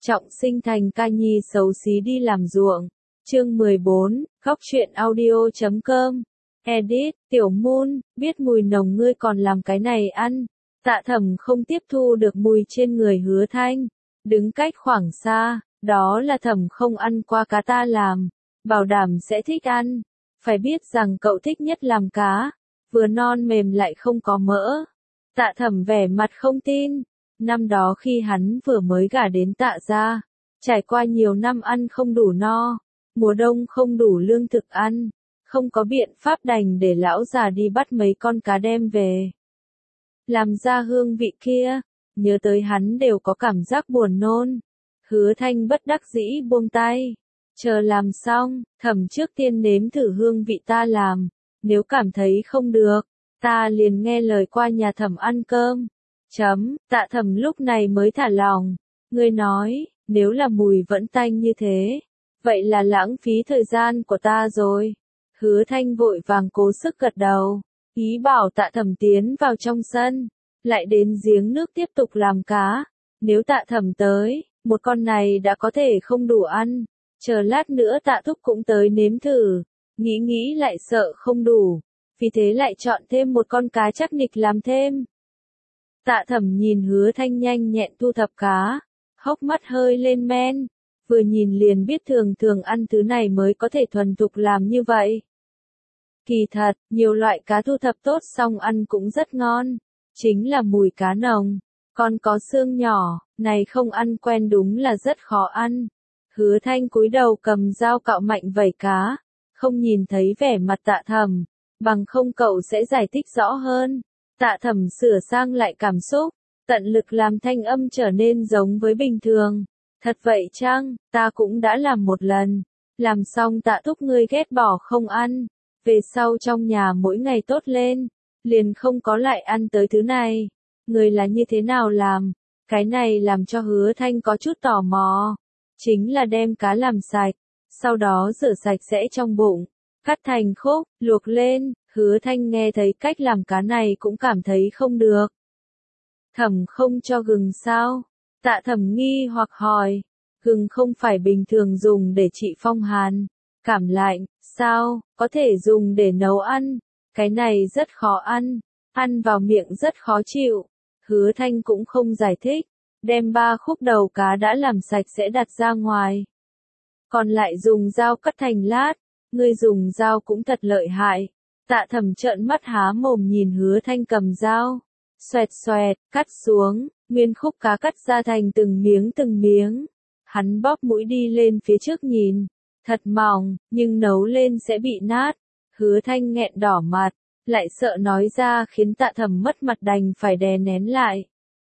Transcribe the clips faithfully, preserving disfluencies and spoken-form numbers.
Trọng sinh thành ca nhi xấu xí đi làm ruộng. Chương mười bốn, góc truyện audio chấm com. Edit, Tiểu Moon, biết mùi nồng ngươi còn làm cái này ăn. Tạ Thẩm không tiếp thu được mùi trên người Hứa Thanh, đứng cách khoảng xa, đó là Thẩm không ăn qua cá ta làm, bảo đảm sẽ thích ăn. Phải biết rằng cậu thích nhất làm cá, vừa non mềm lại không có mỡ. Tạ Thẩm vẻ mặt không tin. Năm đó khi hắn vừa mới gả đến Tạ gia, trải qua nhiều năm ăn không đủ no, mùa đông không đủ lương thực ăn, không có biện pháp đành để lão già đi bắt mấy con cá đem về. Làm ra hương vị kia, nhớ tới hắn đều có cảm giác buồn nôn. Hứa Thanh bất đắc dĩ buông tay. Chờ làm xong, Thẩm trước tiên nếm thử hương vị ta làm, nếu cảm thấy không được, ta liền nghe lời qua nhà Thẩm ăn cơm. Chấm, Tạ Thẩm lúc này mới thả lòng. Ngươi nói, nếu là mùi vẫn tanh như thế, vậy là lãng phí thời gian của ta rồi. Hứa Thanh vội vàng cố sức gật đầu, ý bảo Tạ Thẩm tiến vào trong sân, lại đến giếng nước tiếp tục làm cá. Nếu Tạ Thẩm tới, một con này đã có thể không đủ ăn, chờ lát nữa Tạ Thúc cũng tới nếm thử, nghĩ nghĩ lại sợ không đủ, vì thế lại chọn thêm một con cá chắc nịch làm thêm. Tạ Thẩm nhìn Hứa Thanh nhanh nhẹn thu thập cá, hốc mắt hơi lên men, vừa nhìn liền biết thường thường ăn thứ này mới có thể thuần thục làm như vậy. Kỳ thật, nhiều loại cá thu thập tốt xong ăn cũng rất ngon, chính là mùi cá nồng, còn có xương nhỏ, này không ăn quen đúng là rất khó ăn. Hứa Thanh cúi đầu cầm dao cạo mạnh vảy cá, không nhìn thấy vẻ mặt Tạ Thẩm, bằng không cậu sẽ giải thích rõ hơn. Tạ Thẩm sửa sang lại cảm xúc, tận lực làm thanh âm trở nên giống với bình thường. Thật vậy chăng, ta cũng đã làm một lần. Làm xong Tạ Thúc ngươi ghét bỏ không ăn. Về sau trong nhà mỗi ngày tốt lên, liền không có lại ăn tới thứ này. Người là như thế nào làm? Cái này làm cho Hứa Thanh có chút tò mò. Chính là đem cá làm sạch, sau đó rửa sạch sẽ trong bụng, cắt thành khúc, luộc lên. Hứa Thanh nghe thấy cách làm cá này cũng cảm thấy không được. Thẩm không cho gừng sao? Tạ Thẩm nghi hoặc hỏi. Gừng không phải bình thường dùng để trị phong hàn, cảm lạnh, sao, có thể dùng để nấu ăn. Cái này rất khó ăn, ăn vào miệng rất khó chịu. Hứa Thanh cũng không giải thích, đem ba khúc đầu cá đã làm sạch sẽ đặt ra ngoài. Còn lại dùng dao cắt thành lát, ngươi dùng dao cũng thật lợi hại. Tạ Thẩm trợn mắt há mồm nhìn Hứa Thanh cầm dao, xoẹt xoẹt, cắt xuống, nguyên khúc cá cắt ra thành từng miếng từng miếng. Hắn bóp mũi đi lên phía trước nhìn, thật mỏng, nhưng nấu lên sẽ bị nát. Hứa Thanh nghẹn đỏ mặt, lại sợ nói ra khiến Tạ Thẩm mất mặt đành phải đè nén lại.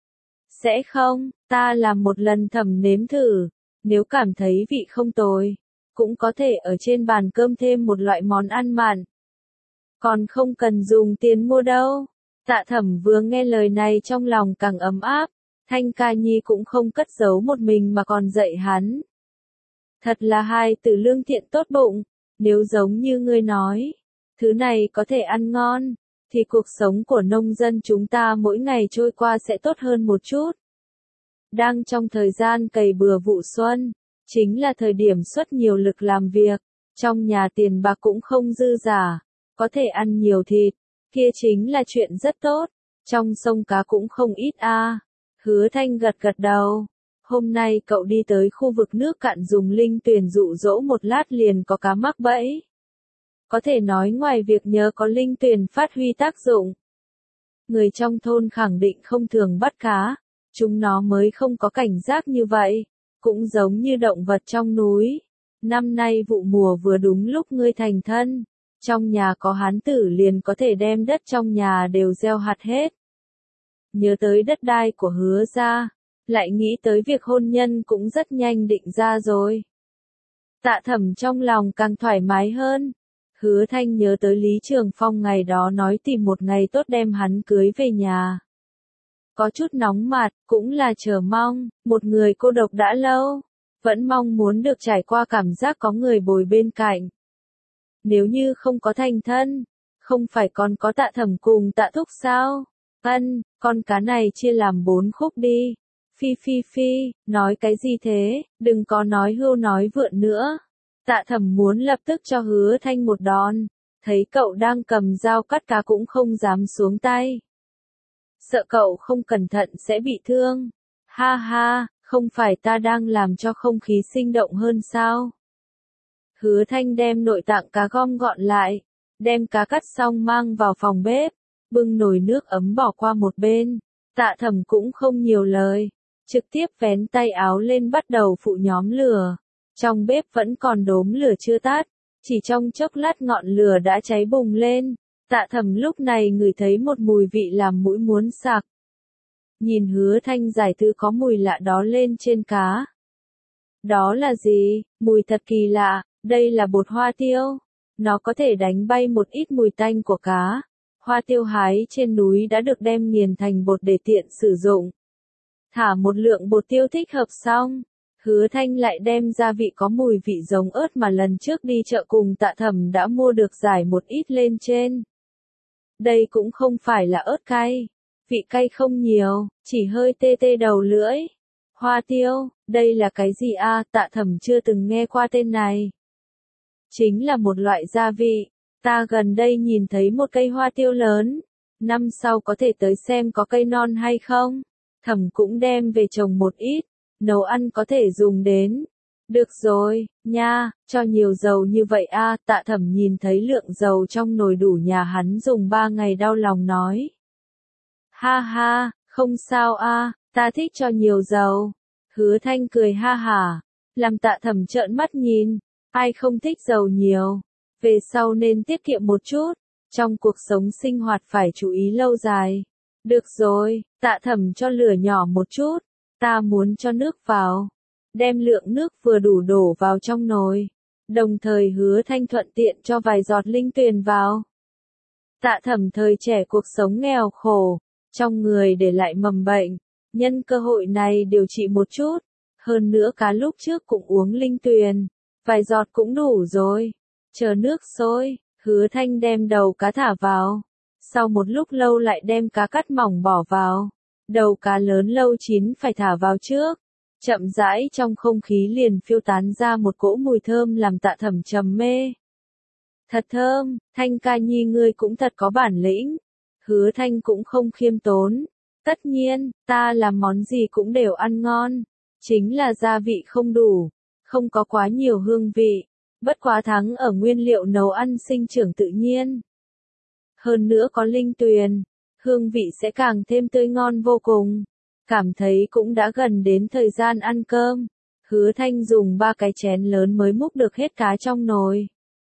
Sẽ không, ta làm một lần Thẩm nếm thử, nếu cảm thấy vị không tồi, cũng có thể ở trên bàn cơm thêm một loại món ăn mặn. Còn không cần dùng tiền mua đâu. Tạ Thẩm vừa nghe lời này trong lòng càng ấm áp, Thanh ca nhi cũng không cất giấu một mình mà còn dạy hắn. Thật là hai từ lương thiện tốt bụng, nếu giống như ngươi nói, thứ này có thể ăn ngon, thì cuộc sống của nông dân chúng ta mỗi ngày trôi qua sẽ tốt hơn một chút. Đang trong thời gian cày bừa vụ xuân, chính là thời điểm xuất nhiều lực làm việc, trong nhà tiền bạc cũng không dư giả. Có thể ăn nhiều thịt, kia chính là chuyện rất tốt, trong sông cá cũng không ít a. À. Hứa Thanh gật gật đầu, hôm nay cậu đi tới khu vực nước cạn dùng linh tuyền dụ dỗ một lát liền có cá mắc bẫy. Có thể nói ngoài việc nhớ có linh tuyền phát huy tác dụng, người trong thôn khẳng định không thường bắt cá, chúng nó mới không có cảnh giác như vậy, cũng giống như động vật trong núi. Năm nay vụ mùa vừa đúng lúc ngươi thành thân. Trong nhà có hán tử liền có thể đem đất trong nhà đều gieo hạt hết. Nhớ tới đất đai của Hứa gia, lại nghĩ tới việc hôn nhân cũng rất nhanh định ra rồi. Tạ Thẩm trong lòng càng thoải mái hơn. Hứa Thanh nhớ tới Lý Trường Phong ngày đó nói tìm một ngày tốt đem hắn cưới về nhà. Có chút nóng mặt, cũng là chờ mong, một người cô độc đã lâu, vẫn mong muốn được trải qua cảm giác có người bồi bên cạnh. Nếu như không có thành thân, không phải còn có Tạ Thẩm cùng Tạ Thúc sao? Ân, con cá này chia làm bốn khúc đi. Phi phi phi, nói cái gì thế, đừng có nói hưu nói vượn nữa. Tạ Thẩm muốn lập tức cho Hứa Thanh một đòn, thấy cậu đang cầm dao cắt cá cũng không dám xuống tay. Sợ cậu không cẩn thận sẽ bị thương. Ha ha, không phải ta đang làm cho không khí sinh động hơn sao? Hứa Thanh đem nội tạng cá gom gọn lại, đem cá cắt xong mang vào phòng bếp, bưng nồi nước ấm bỏ qua một bên. Tạ Thẩm cũng không nhiều lời, trực tiếp vén tay áo lên bắt đầu phụ nhóm lửa. Trong bếp vẫn còn đốm lửa chưa tắt, chỉ trong chốc lát ngọn lửa đã cháy bùng lên. Tạ Thẩm lúc này ngửi thấy một mùi vị làm mũi muốn sặc. Nhìn Hứa Thanh giải thứ có mùi lạ đó lên trên cá. Đó là gì? Mùi thật kỳ lạ, đây là bột hoa tiêu. Nó có thể đánh bay một ít mùi tanh của cá. Hoa tiêu hái trên núi đã được đem nghiền thành bột để tiện sử dụng. Thả một lượng bột tiêu thích hợp xong, Hứa Thanh lại đem gia vị có mùi vị giống ớt mà lần trước đi chợ cùng Tạ Thẩm đã mua được rải một ít lên trên. Đây cũng không phải là ớt cay, vị cay không nhiều, chỉ hơi tê tê đầu lưỡi. Hoa tiêu, đây là cái gì a? Tạ Thẩm chưa từng nghe qua tên này. Chính là một loại gia vị, ta gần đây nhìn thấy một cây hoa tiêu lớn, năm sau có thể tới xem có cây non hay không. Thẩm cũng đem về trồng một ít, nấu ăn có thể dùng đến. Được rồi, nha, cho nhiều dầu như vậy a. Tạ Thẩm nhìn thấy lượng dầu trong nồi đủ nhà hắn dùng ba ngày đau lòng nói. Ha ha, không sao a, ta thích cho nhiều dầu. Hứa Thanh cười ha hả, làm Tạ Thẩm trợn mắt nhìn, ai không thích dầu nhiều. Về sau nên tiết kiệm một chút, trong cuộc sống sinh hoạt phải chú ý lâu dài. Được rồi, Tạ Thẩm cho lửa nhỏ một chút, ta muốn cho nước vào. Đem lượng nước vừa đủ đổ vào trong nồi, đồng thời Hứa Thanh thuận tiện cho vài giọt linh tuyền vào. Tạ Thẩm thời trẻ cuộc sống nghèo khổ, trong người để lại mầm bệnh, nhân cơ hội này điều trị một chút, hơn nữa cá lúc trước cũng uống linh tuyền, vài giọt cũng đủ rồi. Chờ nước sôi, Hứa Thanh đem đầu cá thả vào, sau một lúc lâu lại đem cá cắt mỏng bỏ vào, đầu cá lớn lâu chín phải thả vào trước. Chậm rãi trong không khí liền phiêu tán ra một cỗ mùi thơm làm Tạ Thẩm trầm mê. Thật thơm, Thanh ca nhi ngươi cũng thật có bản lĩnh. Hứa Thanh cũng không khiêm tốn. Tất nhiên, ta làm món gì cũng đều ăn ngon. Chính là gia vị không đủ, không có quá nhiều hương vị. Bất quá thắng ở nguyên liệu nấu ăn sinh trưởng tự nhiên. Hơn nữa có linh tuyền, hương vị sẽ càng thêm tươi ngon vô cùng. Cảm thấy cũng đã gần đến thời gian ăn cơm. Hứa Thanh dùng ba cái chén lớn mới múc được hết cá trong nồi.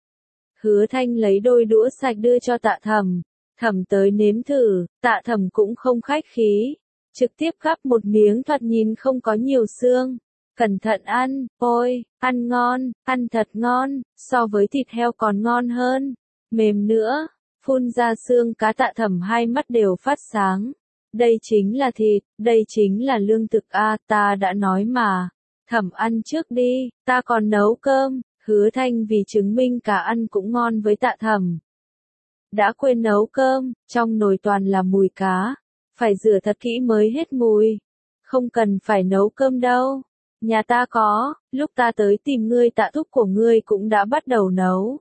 Hứa Thanh lấy đôi đũa sạch đưa cho Tạ Thẩm. Thẩm tới nếm thử, Tạ Thẩm cũng không khách khí. Trực tiếp gắp một miếng thoạt nhìn không có nhiều xương. Cẩn thận ăn, ôi, ăn ngon, ăn thật ngon, so với thịt heo còn ngon hơn. Mềm nữa, phun ra xương cá. Tạ Thẩm hai mắt đều phát sáng. Đây chính là thịt, đây chính là lương thực a, ta đã nói mà. Thẩm ăn trước đi, ta còn nấu cơm. Hứa Thanh vì chứng minh cả ăn cũng ngon với Tạ Thẩm. Đã quên nấu cơm, trong nồi toàn là mùi cá. Phải rửa thật kỹ mới hết mùi. Không cần phải nấu cơm đâu. Nhà ta có, lúc ta tới tìm ngươi Tạ thúc của ngươi cũng đã bắt đầu nấu.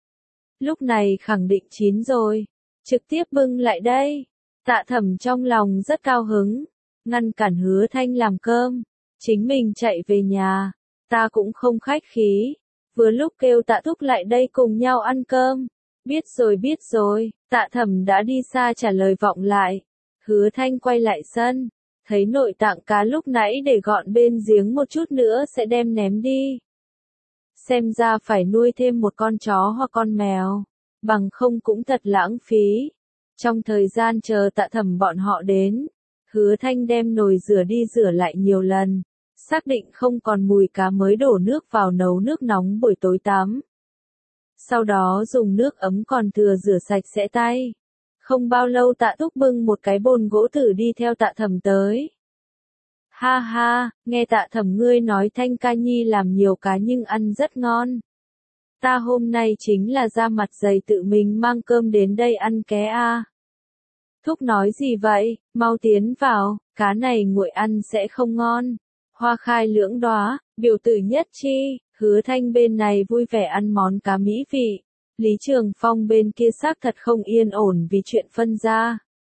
Lúc này khẳng định chín rồi. Trực tiếp bưng lại đây. Tạ Thẩm trong lòng rất cao hứng, ngăn cản Hứa Thanh làm cơm, chính mình chạy về nhà, ta cũng không khách khí, vừa lúc kêu Tạ thúc lại đây cùng nhau ăn cơm. Biết rồi biết rồi, Tạ Thẩm đã đi xa trả lời vọng lại. Hứa Thanh quay lại sân, thấy nội tạng cá lúc nãy để gọn bên giếng một chút nữa sẽ đem ném đi. Xem ra phải nuôi thêm một con chó hoặc con mèo, bằng không cũng thật lãng phí. Trong thời gian chờ Tạ Thẩm bọn họ đến, Hứa Thanh đem nồi rửa đi rửa lại nhiều lần, xác định không còn mùi cá mới đổ nước vào nấu nước nóng buổi tối tắm. Sau đó dùng nước ấm còn thừa rửa sạch sẽ tay. Không bao lâu Tạ thúc bưng một cái bồn gỗ tử đi theo Tạ Thẩm tới. Ha ha, nghe Tạ Thẩm ngươi nói Thanh ca nhi làm nhiều cá nhưng ăn rất ngon. Ta hôm nay chính là ra mặt dày tự mình mang cơm đến đây ăn ké a. Thúc nói gì vậy, mau tiến vào, cá này nguội ăn sẽ không ngon. Hoa khai lưỡng đóa, biểu tử nhất chi, Hứa Thanh bên này vui vẻ ăn món cá mỹ vị. Lý Trường Phong bên kia xác thật không yên ổn vì chuyện phân gia.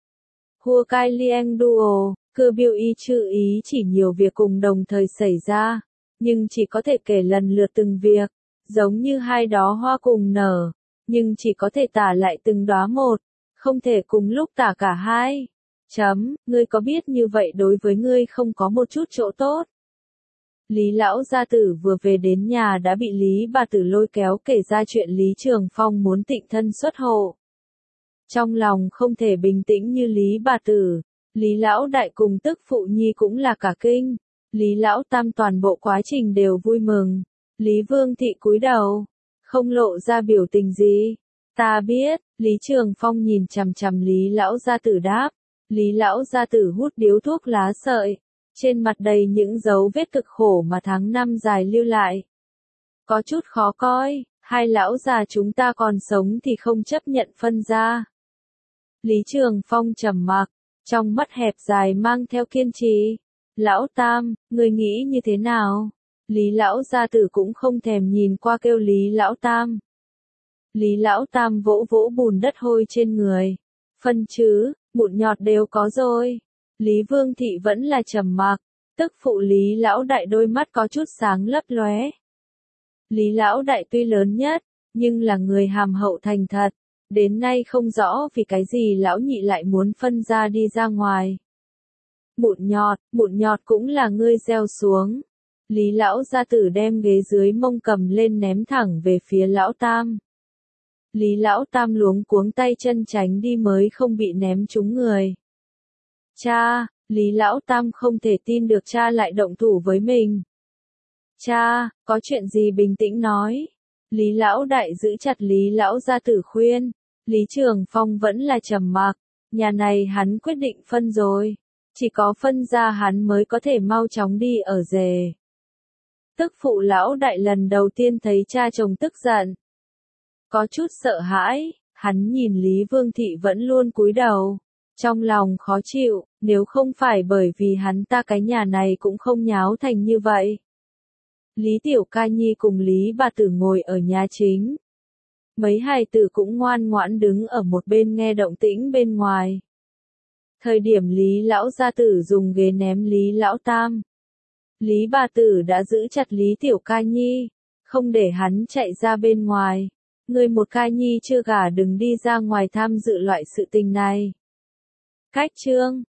Hua cai lieng duo, cơ biểu y chữ ý chỉ nhiều việc cùng đồng thời xảy ra, nhưng chỉ có thể kể lần lượt từng việc, giống như hai đóa hoa cùng nở, nhưng chỉ có thể tả lại từng đóa một, không thể cùng lúc tả cả hai. Chấm, ngươi có biết như vậy đối với ngươi không có một chút chỗ tốt. Lý lão gia tử vừa về đến nhà đã bị Lý bà tử lôi kéo kể ra chuyện Lý Trường Phong muốn tịnh thân xuất hộ. Trong lòng không thể bình tĩnh như Lý bà tử, Lý lão đại cùng tức phụ nhi cũng là cả kinh, Lý lão tam toàn bộ quá trình đều vui mừng. Lý Vương thị cúi đầu, không lộ ra biểu tình gì. Ta biết, Lý Trường Phong nhìn chằm chằm Lý lão gia tử đáp. Lý lão gia tử hút điếu thuốc lá sợi, trên mặt đầy những dấu vết cực khổ mà tháng năm dài lưu lại. Có chút khó coi, hai lão già chúng ta còn sống thì không chấp nhận phân gia. Lý Trường Phong trầm mặc, trong mắt hẹp dài mang theo kiên trì. Lão Tam, người nghĩ như thế nào? Lý lão gia tử cũng không thèm nhìn qua kêu Lý lão Tam. Lý lão Tam vỗ vỗ bùn đất hôi trên người. Phân chứ, mụn nhọt đều có rồi. Lý Vương thị vẫn là trầm mặc, tức phụ Lý lão đại đôi mắt có chút sáng lấp lóe. Lý lão đại tuy lớn nhất, nhưng là người hàm hậu thành thật, đến nay không rõ vì cái gì lão nhị lại muốn phân ra đi ra ngoài. Mụn nhọt, mụn nhọt cũng là ngươi gieo xuống. Lý lão gia tử đem ghế dưới mông cầm lên ném thẳng về phía lão Tam. Lý lão Tam luống cuống tay chân tránh đi mới không bị ném trúng người. Cha, Lý lão Tam không thể tin được cha lại động thủ với mình. Cha, có chuyện gì bình tĩnh nói. Lý lão đại giữ chặt Lý lão gia tử khuyên. Lý Trường Phong vẫn là trầm mặc. Nhà này hắn quyết định phân rồi. Chỉ có phân ra hắn mới có thể mau chóng đi ở rể. Tức phụ lão đại lần đầu tiên thấy cha chồng tức giận. Có chút sợ hãi, hắn nhìn Lý Vương thị vẫn luôn cúi đầu. Trong lòng khó chịu, nếu không phải bởi vì hắn ta cái nhà này cũng không nháo thành như vậy. Lý Tiểu Ca Nhi cùng Lý bà tử ngồi ở nhà chính. Mấy hài tử cũng ngoan ngoãn đứng ở một bên nghe động tĩnh bên ngoài. Thời điểm Lý lão gia tử dùng ghế ném Lý lão Tam. Lý bà tử đã giữ chặt Lý Tiểu Ca Nhi, không để hắn chạy ra bên ngoài. Người một Ca Nhi chưa gả đừng đi ra ngoài tham dự loại sự tình này. Cách chương